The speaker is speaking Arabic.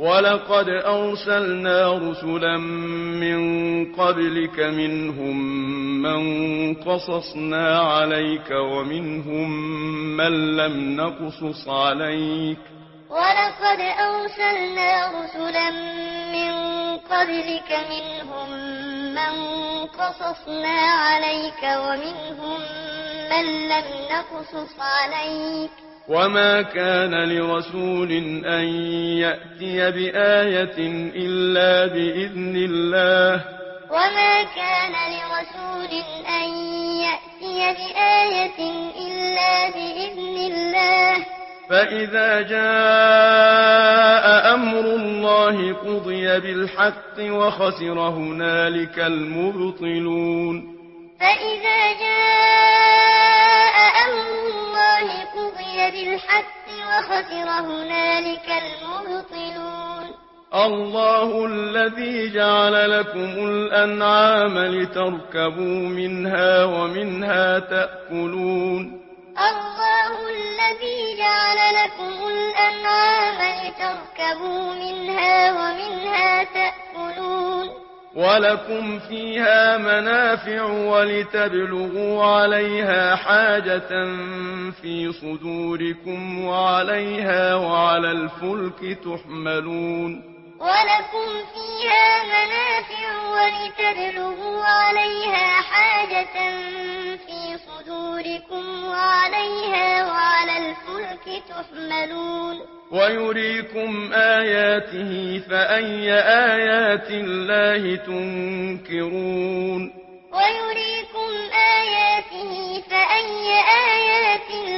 ولقد أرسلنا رسلا من قبلك منهم من قصصنا عليك ومنهم من لم نقصص عليك ولقد أرسلنا رسلا من قبلك منهم من قصصنا عليك ومنهم من لم نقصص عليك وما كان لرسول أن يأتي بآية إلا بإذن الله وما كان لرسول أن يأتي بآية إلا بإذن الله فإذا جاء أمر الله قضي بالحق وخسر هنالك المبطلون فإذا جاء أمر الله قضي بالحق وخسر هنالك المبطلون الله الذي جعل لكم الأنعام لتركبوا منها ومنها تأكلون الله الذي جعل لكم الأنعام لتركبوا منها ومنها تأكلون ولكم فيها منافع ولتبلغوا عليها حاجة في صدوركم وعليها وعلى الفلك تحملون ولكم فيها منافع ولتبلغوا عليها حاجة في صدوركم وعليها وعلى الفلك تحملون ويريكم آياته فأي آيات الله تنكرون ويريكم آياته فأي آيات